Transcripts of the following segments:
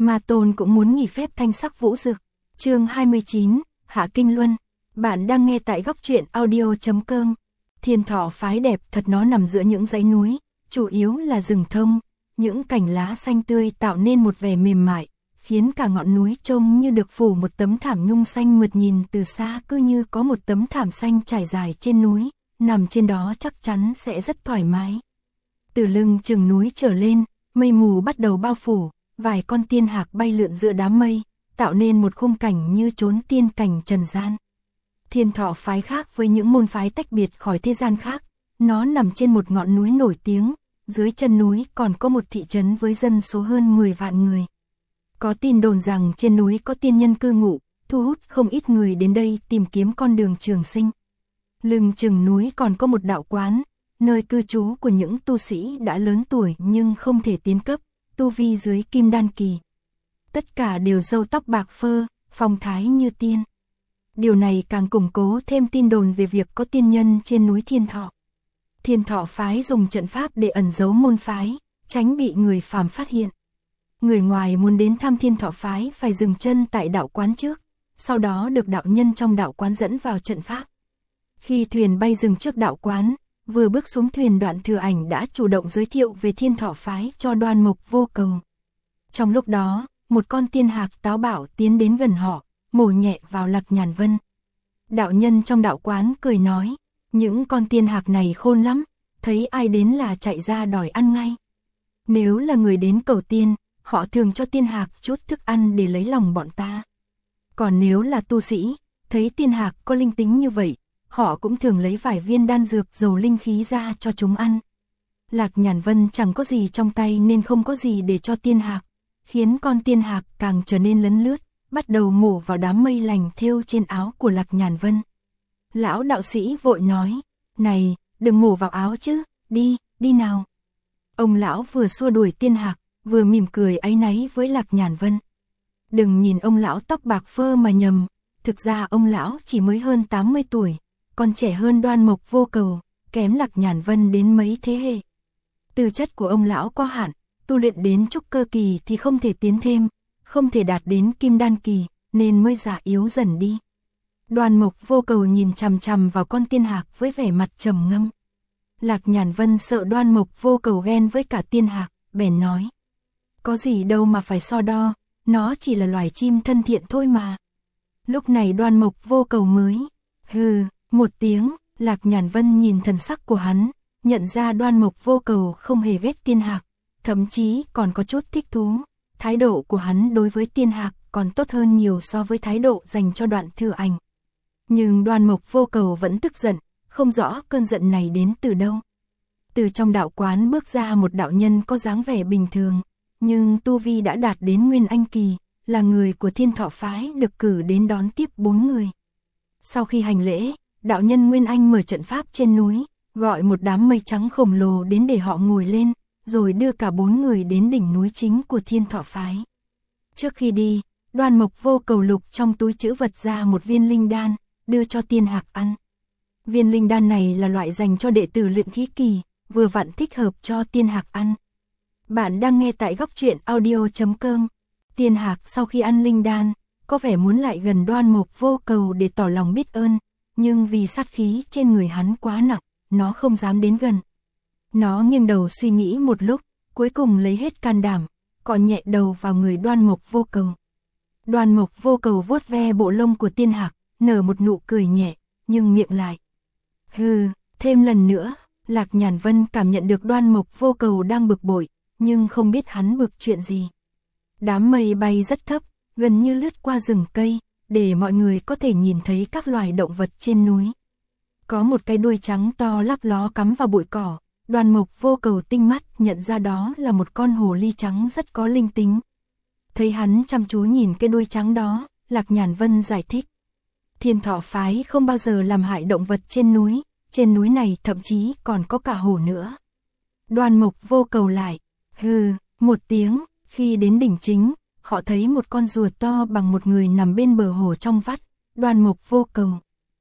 Ma Tôn cũng muốn nghỉ phép thanh sắc vũ dực. Chương 29, Hạ Kinh Luân. Bạn đang nghe tại góc truyện audio.com. Thiên Thọ phái đẹp thật, nó nằm giữa những dãy núi, chủ yếu là rừng thông, những cành lá xanh tươi tạo nên một vẻ mềm mại, khiến cả ngọn núi trông như được phủ một tấm thảm nhung xanh mượt, nhìn từ xa cứ như có một tấm thảm xanh trải dài trên núi, nằm trên đó chắc chắn sẽ rất thoải mái. Từ lưng chừng núi trở lên, mây mù bắt đầu bao phủ, vài con tiên hạc bay lượn giữa đám mây, tạo nên một khung cảnh như chốn tiên cảnh trần gian. Thiên Thọ phái khác với những môn phái tách biệt khỏi thế gian khác, nó nằm trên một ngọn núi nổi tiếng, dưới chân núi còn có một thị trấn với dân số hơn 10 vạn người. Có tin đồn rằng trên núi có tiên nhân cư ngụ, thu hút không ít người đến đây tìm kiếm con đường trường sinh. Lưng chừng núi còn có một đạo quán, nơi cư trú của những tu sĩ đã lớn tuổi nhưng không thể tiến cấp, tu vi dưới kim đan kỳ. Tất cả đều râu tóc bạc phơ, phong thái như tiên. Điều này càng củng cố thêm tin đồn về việc có tiên nhân trên núi Thiên Thọ. Thiên Thọ phái dùng trận pháp để ẩn giấu môn phái, tránh bị người phàm phát hiện. Người ngoài muốn đến thăm Thiên Thọ phái phải dừng chân tại đạo quán trước, sau đó được đạo nhân trong đạo quán dẫn vào trận pháp. Khi thuyền bay dừng trước đạo quán, vừa bước xuống thuyền, Đoạn Thừa Ảnh đã chủ động giới thiệu về Thiên Thọ phái cho Đoan Mộc Vô Cầu. Trong lúc đó, một con tiên hạc táo bạo tiến đến gần họ, mổ nhẹ vào Lạc Nhàn Vân. Đạo nhân trong đạo quán cười nói, những con tiên hạc này khôn lắm, thấy ai đến là chạy ra đòi ăn ngay. Nếu là người đến cầu tiên, họ thường cho tiên hạc chút thức ăn để lấy lòng bọn ta. Còn nếu là tu sĩ, thấy tiên hạc có linh tính như vậy, họ cũng thường lấy vài viên đan dược giàu linh khí ra cho chúng ăn. Lạc Nhàn Vân chẳng có gì trong tay nên không có gì để cho tiên hạc, khiến con tiên hạc càng trở nên lấn lướt, bắt đầu mổ vào đám mây lành thêu trên áo của Lạc Nhàn Vân. Lão đạo sĩ vội nói, này, đừng mổ vào áo chứ, đi nào. Ông lão vừa xua đuổi tiên hạc, vừa mỉm cười áy náy với Lạc Nhàn Vân. Đừng nhìn ông lão tóc bạc phơ mà nhầm, thực ra ông lão chỉ mới hơn 80 tuổi, còn trẻ hơn Đoan Mộc Vô Cầu, kém Lạc Nhàn Vân đến mấy thế hệ. Tư chất của ông lão có hạn, tu luyện đến trúc cơ kỳ thì không thể tiến thêm, không thể đạt đến kim đan kỳ, nên mới già yếu dần đi. Đoan Mộc Vô Cầu nhìn chằm chằm vào con tiên hạc với vẻ mặt trầm ngâm. Lạc Nhàn Vân sợ Đoan Mộc Vô Cầu ghen với cả tiên hạc, bèn nói, có gì đâu mà phải so đo, nó chỉ là loài chim thân thiện thôi mà. Lúc này Đoan Mộc Vô Cầu mới hừ một tiếng. Lạc Nhàn Vân nhìn thần sắc của hắn, nhận ra Đoan Mộc Vô Cầu không hề ghét tiên hạc, thậm chí còn có chút thích thú. Thái độ của hắn đối với tiên hạc còn tốt hơn nhiều so với thái độ dành cho Đoạn Thừa Ảnh. Nhưng Đoan Mộc Vô Cầu vẫn tức giận, không rõ cơn giận này đến từ đâu. Từ trong đạo quán bước ra một đạo nhân có dáng vẻ bình thường, nhưng tu vi đã đạt đến Nguyên Anh kỳ, là người của Thiên Thọ phái được cử đến đón tiếp 4 người. Sau khi hành lễ, đạo nhân Nguyên Anh mở trận pháp trên núi, gọi một đám mây trắng khổng lồ đến để họ ngồi lên, rồi đưa cả 4 người đến đỉnh núi chính của Thiên Thọ phái. Trước khi đi, Đoan Mộc Vô Cầu lục trong túi trữ vật ra một viên linh đan, đưa cho tiên hạc ăn. Viên linh đan này là loại dành cho đệ tử luyện khí kỳ, vừa vặn thích hợp cho tiên hạc ăn. Bạn đang nghe tại góc truyện audio.com. Tiên hạc sau khi ăn linh đan, có vẻ muốn lại gần Đoan Mộc Vô Cầu để tỏ lòng biết ơn, nhưng vì sát khí trên người hắn quá nặng, nó không dám đến gần. Nó nghiêng đầu suy nghĩ một lúc, cuối cùng lấy hết can đảm, cọ nhẹ đầu vào người Đoan Mộc Vô Cầu. Đoan Mộc Vô Cầu vuốt ve bộ lông của tiên hạc, nở một nụ cười nhẹ, nhưng miệng lại hừ thêm lần nữa. Lạc Nhàn Vân cảm nhận được Đoan Mộc Vô Cầu đang bực bội, nhưng không biết hắn bực chuyện gì. Đám mây bay rất thấp, gần như lướt qua rừng cây, để mọi người có thể nhìn thấy các loài động vật trên núi. Có một cái đuôi trắng to lắp ló cắm vào bụi cỏ, Đoan Mộc Vô Cầu tinh mắt nhận ra đó là một con hồ ly trắng rất có linh tính. Thấy hắn chăm chú nhìn cái đuôi trắng đó, Lạc Nhàn Vân giải thích. Thiên Thọ phái không bao giờ làm hại động vật trên núi này thậm chí còn có cả hổ nữa. Đoan Mộc Vô Cầu lại hừ một tiếng. Khi đến đỉnh chính, họ thấy một con rùa to bằng một người nằm bên bờ hồ trong vắt. Đoan Mộc Vô Cầu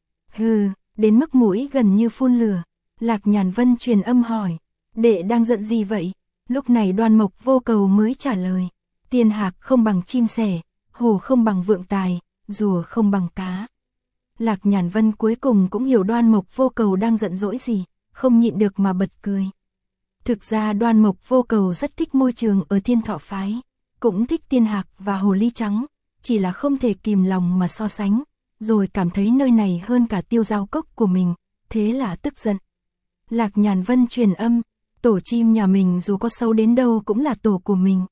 hừ đến mức mũi gần như phun lửa. Lạc Nhàn Vân truyền âm hỏi, đệ đang giận gì vậy? Lúc này Đoan Mộc Vô Cầu mới trả lời, Tiên hạc không bằng chim sẻ, hổ không bằng vượng tài, rùa không bằng cá. Lạc Nhàn Vân cuối cùng cũng hiểu Đoan Mộc Vô Cầu đang giận dỗi gì, không nhịn được mà bật cười. Thực ra Đoan Mộc Vô Cầu rất thích môi trường ở Thiên Thọ phái, cũng thích tiên hạc và hồ ly trắng, chỉ là không thể kìm lòng mà so sánh, rồi cảm thấy nơi này hơn cả Tiêu Giao Cốc của mình, thế là tức giận. Lạc Nhàn Vân truyền âm, tổ chim nhà mình dù có xấu đến đâu cũng là tổ của mình.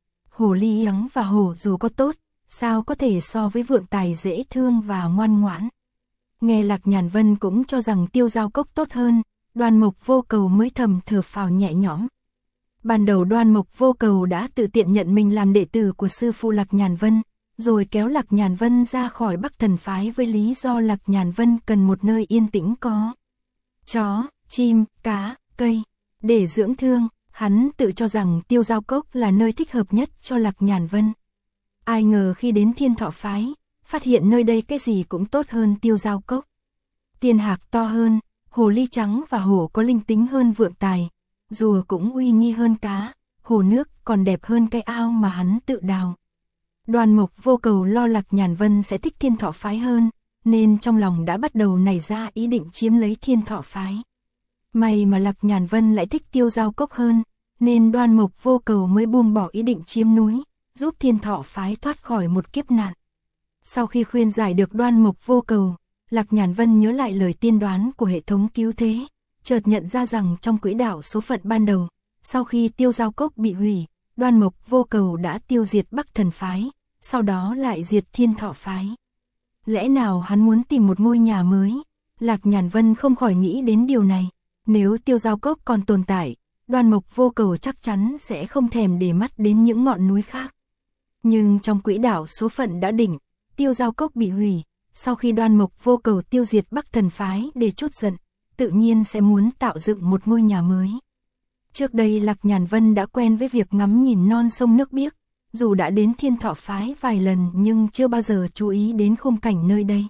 Hồ ly trắng và hổ dù có tốt, sao có thể so với vượng tài dễ thương và ngoan ngoãn. Nghe Lạc Nhàn Vân cũng cho rằng Tiêu Giao Cốc tốt hơn, Đoan Mộc Vô Cầu mới thầm thở phào nhẹ nhõm. Ban đầu Đoan Mộc Vô Cầu đã tự tiện nhận mình làm đệ tử của sư phụ Lạc Nhàn Vân, rồi kéo Lạc Nhàn Vân ra khỏi Bắc Thần phái với lý do Lạc Nhàn Vân cần một nơi yên tĩnh có chó, chim, cá, cây để dưỡng thương. Hắn tự cho rằng Tiêu Giao Cốc là nơi thích hợp nhất cho Lạc Nhàn Vân. Ai ngờ khi đến Thiên Thọ phái, phát hiện nơi đây cái gì cũng tốt hơn Tiêu Giao Cốc. Tiên hạc to hơn, hồ ly trắng và hổ có linh tính hơn vượng tài, rùa cũng uy nghi hơn cá, hồ nước còn đẹp hơn cái ao mà hắn tự đào. Đoan Mộc Vô Cầu lo Lạc Nhàn Vân sẽ thích Thiên Thọ phái hơn, nên trong lòng đã bắt đầu nảy ra ý định chiếm lấy Thiên Thọ phái. May mà Lạc Nhàn Vân lại thích Tiêu Giao Cốc hơn, nên Đoan Mộc Vô Cầu mới buông bỏ ý định chiếm núi, giúp Thiên Thọ phái thoát khỏi một kiếp nạn. Sau khi khuyên giải được Đoan Mộc Vô Cầu, Lạc Nhàn Vân nhớ lại lời tiên đoán của hệ thống cứu thế, chợt nhận ra rằng trong quỹ đạo số phận ban đầu, sau khi Tiêu Giao Cốc bị hủy, Đoan Mộc Vô Cầu đã tiêu diệt Bắc Thần phái, sau đó lại diệt Thiên Thọ phái. Lẽ nào hắn muốn tìm một ngôi nhà mới? Lạc Nhàn Vân không khỏi nghĩ đến điều này. Nếu Tiêu Giao Cốc còn tồn tại, Đoan Mộc Vô Cầu chắc chắn sẽ không thèm để mắt đến những ngọn núi khác. Nhưng trong quỹ đạo số phận đã định, Tiêu Giao Cốc bị hủy, sau khi Đoan Mộc Vô Cầu tiêu diệt Bắc Thần phái để trút giận, tự nhiên sẽ muốn tạo dựng một ngôi nhà mới. Trước đây Lạc Nhàn Vân đã quen với việc ngắm nhìn non sông nước biếc, dù đã đến Thiên Thọ phái vài lần nhưng chưa bao giờ chú ý đến khung cảnh nơi đây.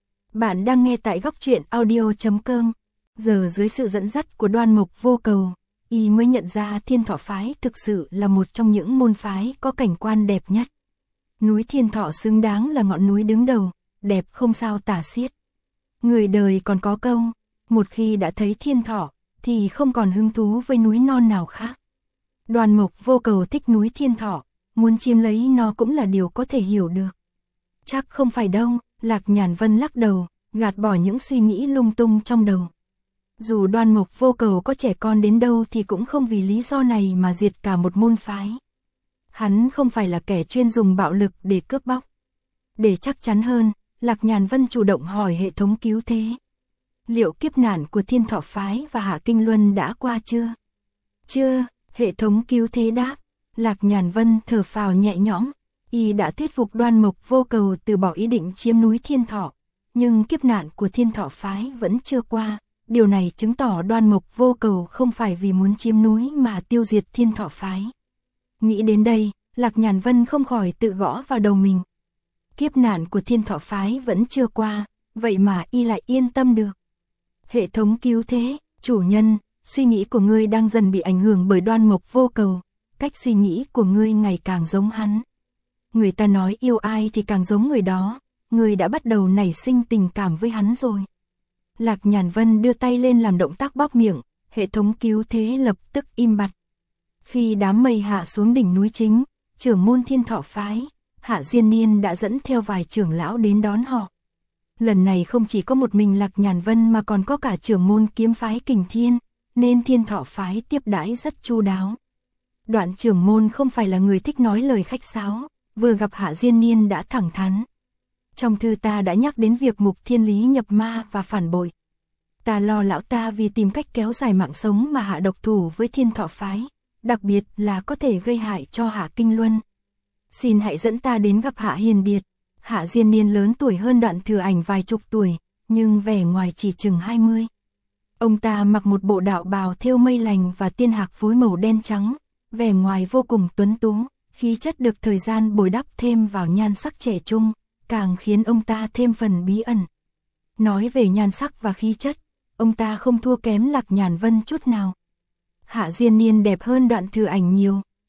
Bạn đang nghe tại góc truyện audio.com. Giờ dưới sự dẫn dắt của Đoan Mộc Vô Cầu, y mới nhận ra Thiên Thọ phái thực sự là một trong những môn phái có cảnh quan đẹp nhất. Núi Thiên Thọ xứng đáng là ngọn núi đứng đầu, đẹp không sao tả xiết. Người đời còn có câu, một khi đã thấy Thiên Thọ, thì không còn hứng thú với núi non nào khác. Đoan Mộc Vô Cầu thích núi Thiên Thọ, muốn chiếm lấy nó cũng là điều có thể hiểu được. Chắc không phải đâu, Lạc Nhàn Vân lắc đầu, gạt bỏ những suy nghĩ lung tung trong đầu. Dù Đoan Mộc Vô Cầu có trẻ con đến đâu thì cũng không vì lý do này mà diệt cả một môn phái. Hắn không phải là kẻ chuyên dùng bạo lực để cướp bóc. Để chắc chắn hơn, Lạc Nhàn Vân chủ động hỏi hệ thống cứu thế. Liệu kiếp nạn của Thiên Thọ phái và Hạ Kinh Luân đã qua chưa? Chưa, hệ thống cứu thế đáp. Lạc Nhàn Vân thở phào nhẹ nhõm, y đã thuyết phục Đoan Mộc Vô Cầu từ bỏ ý định chiếm núi Thiên Thọ, nhưng kiếp nạn của Thiên Thọ phái vẫn chưa qua. Điều này chứng tỏ Đoan Mộc Vô Cầu không phải vì muốn chiếm núi mà tiêu diệt Thiên Thọ phái. Nghĩ đến đây, Lạc Nhàn Vân không khỏi tự gõ vào đầu mình. Kiếp nạn của Thiên Thọ phái vẫn chưa qua, vậy mà y lại yên tâm được. Hệ thống cứu thế, chủ nhân, suy nghĩ của ngươi đang dần bị ảnh hưởng bởi Đoan Mộc Vô Cầu, cách suy nghĩ của ngươi ngày càng giống hắn. Người ta nói yêu ai thì càng giống người đó, ngươi đã bắt đầu nảy sinh tình cảm với hắn rồi. Lạc Nhàn Vân đưa tay lên làm động tác bóp miệng, hệ thống cứu thế lập tức im bặt. Khi đám mây hạ xuống đỉnh núi chính, trưởng môn Thiên Thọ phái, Hạ Diên Niên đã dẫn theo vài trưởng lão đến đón họ. Lần này không chỉ có một mình Lạc Nhàn Vân mà còn có cả trưởng môn kiếm phái Kình Thiên, nên Thiên Thọ phái tiếp đãi rất chu đáo. Đoạn trưởng môn không phải là người thích nói lời khách sáo, vừa gặp Hạ Diên Niên đã thẳng thắn. Trong thư ta đã nhắc đến việc Mục Thiên Lý nhập ma và phản bội. Ta lo lão ta vì tìm cách kéo dài mạng sống mà hạ độc thủ với Thiên Thọ phái, đặc biệt là có thể gây hại cho Hạ Kinh Luân. Xin hãy dẫn ta đến gặp Hạ Hiền Điệt. Hạ Diên Niên lớn tuổi hơn Đoạn Thừa Ảnh vài chục tuổi, nhưng vẻ ngoài chỉ chừng 20. Ông ta mặc một bộ đạo bào thêu mây lành và tiên hạc phối màu đen trắng, vẻ ngoài vô cùng tuấn tú, khí chất được thời gian bồi đắp thêm vào nhan sắc trẻ trung, càng khiến ông ta thêm phần bí ẩn. Nói về nhan sắc và khí chất, ông ta không thua kém Lạc Nhàn Vân chút nào. Hạ Diên Niên đẹp hơn Đoạn Thừa Ảnh nhiều,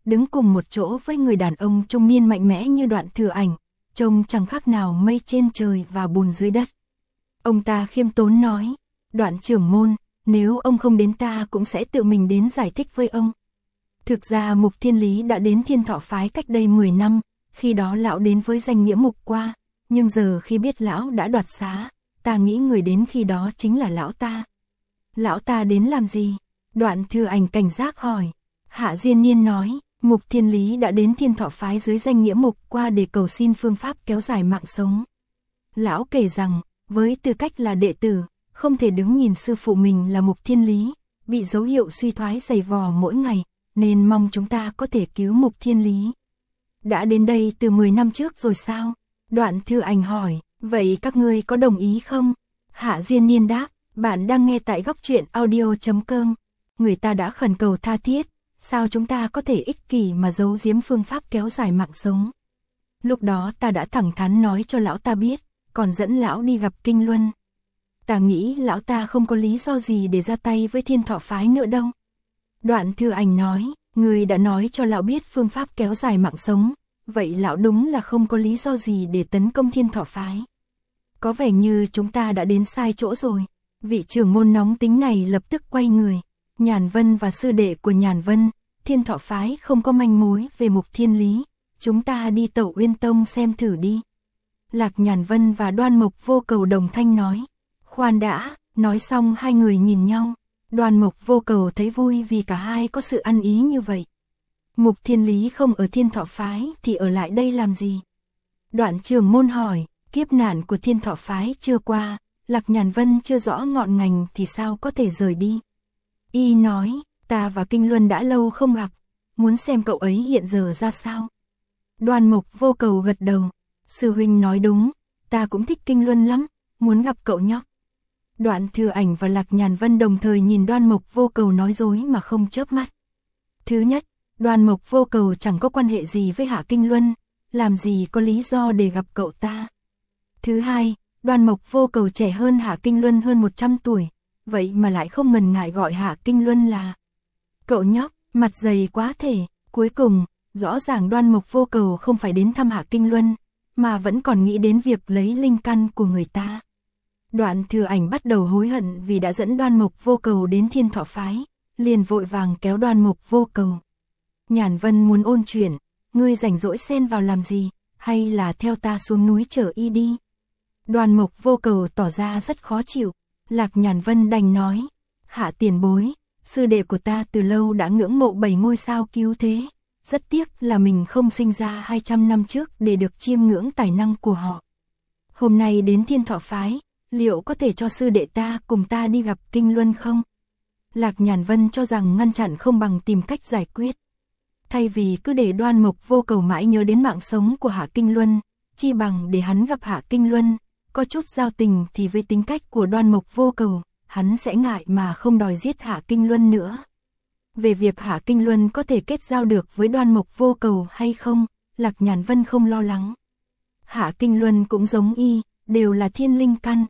đứng cùng một chỗ với người đàn ông trung niên mạnh mẽ như Đoạn Thừa Ảnh, trông chẳng khác nào mây trên trời và bùn dưới đất. Ông ta khiêm tốn nói, Đoạn trưởng môn, nếu ông không đến ta cũng sẽ tự mình đến giải thích với ông. Thực ra Mục Thiên Lý đã đến Thiên Thọ phái cách đây 10 năm, khi đó lão đến với danh nghĩa Mục Qua, nhưng giờ khi biết lão đã đoạt xá, ta nghĩ người đến khi đó chính là lão ta. Lão ta đến làm gì? Đoạn Thừa Ảnh cảnh giác hỏi. Hạ Diên Niên nói, Mục Thiên Lý đã đến Thiên Thọ phái dưới danh nghĩa Mục Qua để cầu xin phương pháp kéo dài mạng sống. Lão kể rằng, với tư cách là đệ tử, không thể đứng nhìn sư phụ mình là Mục Thiên Lý, bị dấu hiệu suy thoái dày vò mỗi ngày, nên mong chúng ta có thể cứu Mục Thiên Lý. Đã đến đây từ 10 năm trước rồi sao? Đoạn Thừa Ảnh hỏi, vậy các ngươi có đồng ý không? Hạ Diên Niên đáp, bạn đang nghe tại góc truyện audio.com. Người ta đã khẩn cầu tha thiết, sao chúng ta có thể ích kỷ mà giấu giếm phương pháp kéo dài mạng sống? Lúc đó ta đã thẳng thắn nói cho lão ta biết, còn dẫn lão đi gặp Kinh Luân. Ta nghĩ lão ta không có lý do gì để ra tay với Thiên Thọ phái nữa đâu. Đoạn Thừa Ảnh nói, người đã nói cho lão biết phương pháp kéo dài mạng sống, vậy lão đúng là không có lý do gì để tấn công Thiên Thọ phái. Có vẻ như chúng ta đã đến sai chỗ rồi. Vị trưởng môn nóng tính này lập tức quay người. Nhàn Vân và sư đệ của Nhàn Vân, Thiên Thọ phái không có manh mối về Mục Thiên Lý, chúng ta đi Tẩu Uyên Tông xem thử đi. Lạc Nhàn Vân và Đoan Mộc Vô Cầu đồng thanh nói. Khoan đã, nói xong hai người nhìn nhau. Đoan Mộc Vô Cầu thấy vui vì cả hai có sự ăn ý như vậy. Mục Thiên Lý không ở Thiên Thọ phái thì ở lại đây làm gì? Đoạn trưởng môn hỏi, kiếp nạn của Thiên Thọ phái chưa qua, Lạc Nhàn Vân chưa rõ ngọn ngành thì sao có thể rời đi? Y nói, ta và Kinh Luân đã lâu không gặp, muốn xem cậu ấy hiện giờ ra sao. Đoan Mộc Vô Cầu gật đầu, sư huynh nói đúng, ta cũng thích Kinh Luân lắm, muốn gặp cậu nhóc. Đoạn Thừa Ảnh và Lạc Nhàn Vân đồng thời nhìn Đoan Mộc Vô Cầu nói dối mà không chớp mắt. Thứ nhất, Đoan Mộc Vô Cầu chẳng có quan hệ gì với Hạ Kinh Luân, làm gì có lý do để gặp cậu ta. Thứ hai, Đoan Mộc Vô Cầu trẻ hơn Hạ Kinh Luân hơn 100 tuổi, vậy mà lại không ngần ngại gọi Hạ Kinh Luân là cậu nhóc, mặt dày quá thể. Cuối cùng, rõ ràng Đoan Mộc Vô Cầu không phải đến thăm Hạ Kinh Luân, mà vẫn còn nghĩ đến việc lấy linh căn của người ta. Đoạn Thừa Ảnh bắt đầu hối hận vì đã dẫn Đoan Mộc Vô Cầu đến Thiên Thọ phái, liền vội vàng kéo Đoan Mộc Vô Cầu. Nhàn Vân muốn ôn chuyện, ngươi rảnh rỗi xen vào làm gì, hay là theo ta xuống núi chở y đi. Đoan Mộc Vô Cầu tỏ ra rất khó chịu. Lạc Nhàn Vân đành nói, Hạ tiền bối, sư đệ của ta từ lâu đã ngưỡng mộ 7 ngôi sao cứu thế, rất tiếc là mình không sinh ra 200 năm trước để được chiêm ngưỡng tài năng của họ. Hôm nay đến Thiên Thọ phái, liệu có thể cho sư đệ ta cùng ta đi gặp Kinh Luân không? Lạc Nhàn Vân cho rằng ngăn chặn không bằng tìm cách giải quyết. Thay vì cứ để Đoan Mộc Vô Cầu mãi nhớ đến mạng sống của Hạ Kinh Luân, chi bằng để hắn gặp Hạ Kinh Luân, có chút giao tình thì với tính cách của Đoan Mộc Vô Cầu, hắn sẽ ngại mà không đòi giết Hạ Kinh Luân nữa. Về việc Hạ Kinh Luân có thể kết giao được với Đoan Mộc Vô Cầu hay không, Lạc Nhàn Vân không lo lắng. Hạ Kinh Luân cũng giống y, đều là thiên linh căn.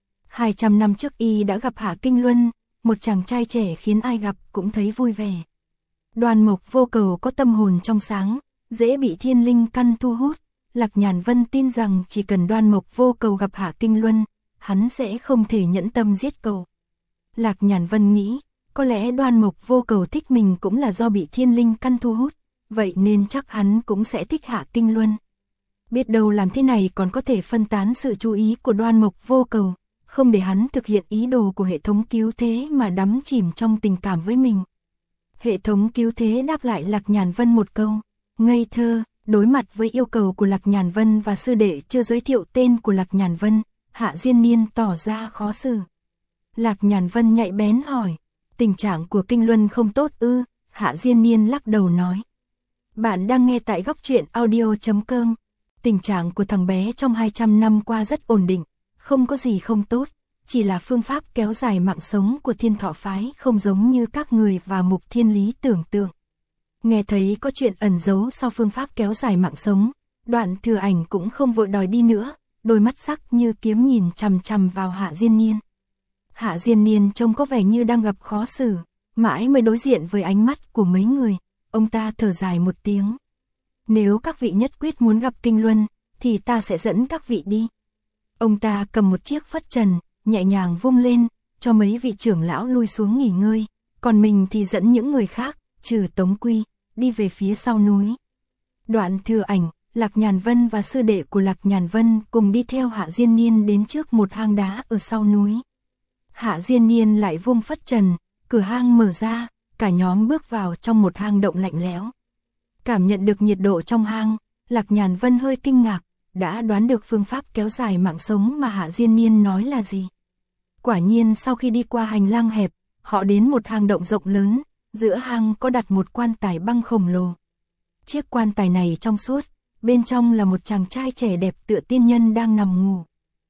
200 năm trước y đã gặp Hạ Kinh Luân, một chàng trai trẻ khiến ai gặp cũng thấy vui vẻ. Đoan Mộc Vô Cầu có tâm hồn trong sáng, dễ bị thiên linh căn thu hút. Lạc Nhàn Vân tin rằng chỉ cần Đoan Mộc Vô Cầu gặp Hạ Kinh Luân, hắn sẽ không thể nhẫn tâm giết cậu. Lạc Nhàn Vân nghĩ, có lẽ Đoan Mộc Vô Cầu thích mình cũng là do bị thiên linh căn thu hút, vậy nên chắc hắn cũng sẽ thích Hạ Kinh Luân. Biết đâu làm thế này còn có thể phân tán sự chú ý của Đoan Mộc Vô Cầu, không để hắn thực hiện ý đồ của hệ thống cứu thế mà đắm chìm trong tình cảm với mình. Hệ thống cứu thế đáp lại Lạc Nhàn Vân một câu, ngây thơ. Đối mặt với yêu cầu của Lạc Nhàn Vân và sư đệ chưa giới thiệu tên của Lạc Nhàn Vân, Hạ Diên Niên tỏ ra khó xử. Lạc Nhàn Vân nhạy bén hỏi, tình trạng của Kinh Luân không tốt ư? Hạ Diên Niên lắc đầu nói. Bạn đang nghe tại góc truyện audio.com. Tình trạng của thằng bé trong 200 năm qua rất ổn định, không có gì không tốt, chỉ là phương pháp kéo dài mạng sống của Thiên Thọ phái không giống như các người và Mục Thiên Lý tưởng tượng. Nghe thấy có chuyện ẩn giấu sau phương pháp kéo dài mạng sống, Đoạn Thừa Ảnh cũng không vội đòi đi nữa, đôi mắt sắc như kiếm nhìn chằm chằm vào Hạ Diên Niên. Hạ Diên Niên trông có vẻ như đang gặp khó xử, mãi mới đối diện với ánh mắt của mấy người, ông ta thở dài một tiếng. Nếu các vị nhất quyết muốn gặp Kinh Luân, thì ta sẽ dẫn các vị đi. Ông ta cầm một chiếc phất trần, nhẹ nhàng vung lên, cho mấy vị trưởng lão lui xuống nghỉ ngơi, còn mình thì dẫn những người khác, trừ Tống Quy, đi về phía sau núi. Đoạn Thừa Ảnh, Lạc Nhàn Vân và sư đệ của Lạc Nhàn Vân cùng đi theo Hạ Diên Niên đến trước một hang đá ở sau núi. Hạ Diên Niên lại vung phất trần, cửa hang mở ra, cả nhóm bước vào trong một hang động lạnh lẽo. Cảm nhận được nhiệt độ trong hang, Lạc Nhàn Vân hơi kinh ngạc, đã đoán được phương pháp kéo dài mạng sống mà Hạ Diên Niên nói là gì. Quả nhiên sau khi đi qua hành lang hẹp, họ đến một hang động rộng lớn, giữa hang có đặt một quan tài băng khổng lồ. Chiếc quan tài này trong suốt, bên trong là một chàng trai trẻ đẹp tựa tiên nhân đang nằm ngủ.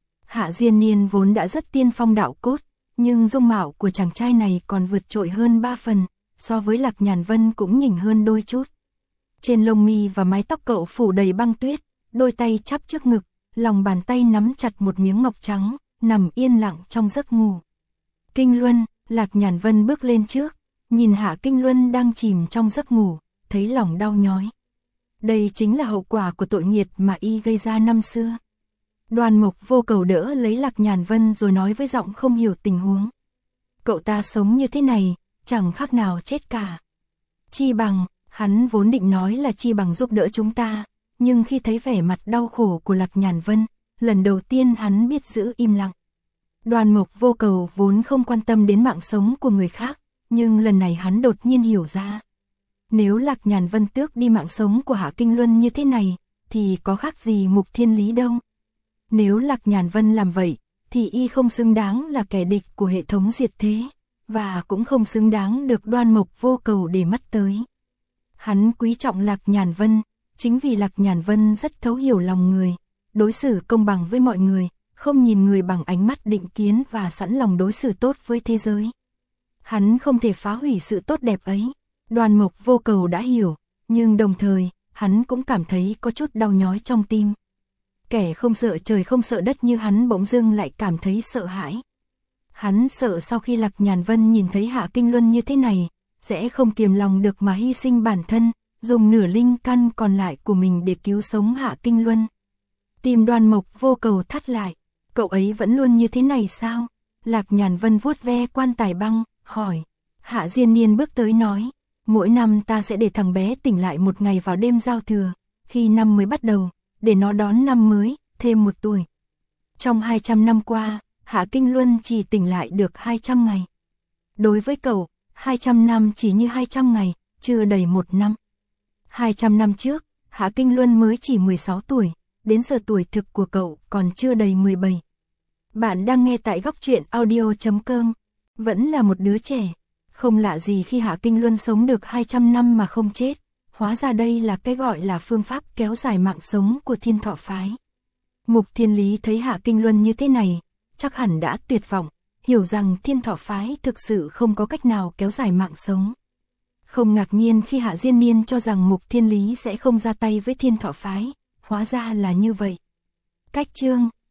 Hạ Diên Niên vốn đã rất tiên phong đạo cốt, nhưng dung mạo của chàng trai này còn vượt trội hơn 3 phần, so với Lạc Nhàn Vân cũng nhỉnh hơn đôi chút. Trên lông mi và mái tóc cậu phủ đầy băng tuyết, đôi tay chắp trước ngực, lòng bàn tay nắm chặt một miếng ngọc trắng, nằm yên lặng trong giấc ngủ. Kinh Luân, Lạc Nhàn Vân bước lên trước, nhìn Hạ Kinh Luân đang chìm trong giấc ngủ, thấy lòng đau nhói. Đây chính là hậu quả của tội nghiệt mà y gây ra năm xưa. Đoan Mộc Vô Cầu đỡ lấy Lạc Nhàn Vân rồi nói với giọng không hiểu tình huống. Cậu ta sống như thế này, chẳng khác nào chết cả. Chi Bằng, hắn vốn định nói là Chi Bằng giúp đỡ chúng ta, nhưng khi thấy vẻ mặt đau khổ của Lạc Nhàn Vân, lần đầu tiên hắn biết giữ im lặng. Đoan Mộc Vô Cầu vốn không quan tâm đến mạng sống của người khác, nhưng lần này hắn đột nhiên hiểu ra. Nếu Lạc Nhàn Vân tước đi mạng sống của Hạ Kinh Luân như thế này, thì có khác gì Mục Thiên Lý đâu. Nếu Lạc Nhàn Vân làm vậy, thì y không xứng đáng là kẻ địch của hệ thống diệt thế, và cũng không xứng đáng được Đoan Mộc Vô Cầu để mắt tới. Hắn quý trọng Lạc Nhàn Vân, chính vì Lạc Nhàn Vân rất thấu hiểu lòng người, đối xử công bằng với mọi người, không nhìn người bằng ánh mắt định kiến và sẵn lòng đối xử tốt với thế giới. Hắn không thể phá hủy sự tốt đẹp ấy. Đoan Mộc Vô Cầu đã hiểu, nhưng đồng thời, hắn cũng cảm thấy có chút đau nhói trong tim. Kẻ không sợ trời không sợ đất như hắn bỗng dưng lại cảm thấy sợ hãi. Hắn sợ sau khi Lạc Nhàn Vân nhìn thấy Hạ Kinh Luân như thế này, sẽ không kiềm lòng được mà hy sinh bản thân, dùng nửa linh căn còn lại của mình để cứu sống Hạ Kinh Luân. Tim Đoan Mộc Vô Cầu thắt lại, cậu ấy vẫn luôn như thế này sao? Lạc Nhàn Vân vuốt ve quan tài băng, hỏi. Hạ Diên Niên bước tới nói, mỗi năm ta sẽ để thằng bé tỉnh lại một ngày vào đêm giao thừa, khi năm mới bắt đầu, để nó đón năm mới, thêm 1 tuổi. Trong 200 năm qua, Hạ Kinh Luân chỉ tỉnh lại được 200 ngày. Đối với cậu, 200 năm chỉ như 200 ngày, chưa đầy 1 năm. 200 năm trước, Hạ Kinh Luân mới chỉ 16 tuổi, đến giờ tuổi thực của cậu còn chưa đầy 17. Bạn đang nghe tại góc truyện audio.com, vẫn là một đứa trẻ. Không lạ gì khi Hạ Kinh Luân sống được 200 năm mà không chết, hóa ra đây là cái gọi là phương pháp kéo dài mạng sống của Thiên Thọ phái. Mục Thiên Lý thấy Hạ Kinh Luân như thế này, chắc hẳn đã tuyệt vọng, hiểu rằng Thiên Thọ phái thực sự không có cách nào kéo dài mạng sống. Không ngạc nhiên khi Hạ Diên Niên cho rằng Mục Thiên Lý sẽ không ra tay với Thiên Thọ phái, hóa ra là như vậy. Cách chương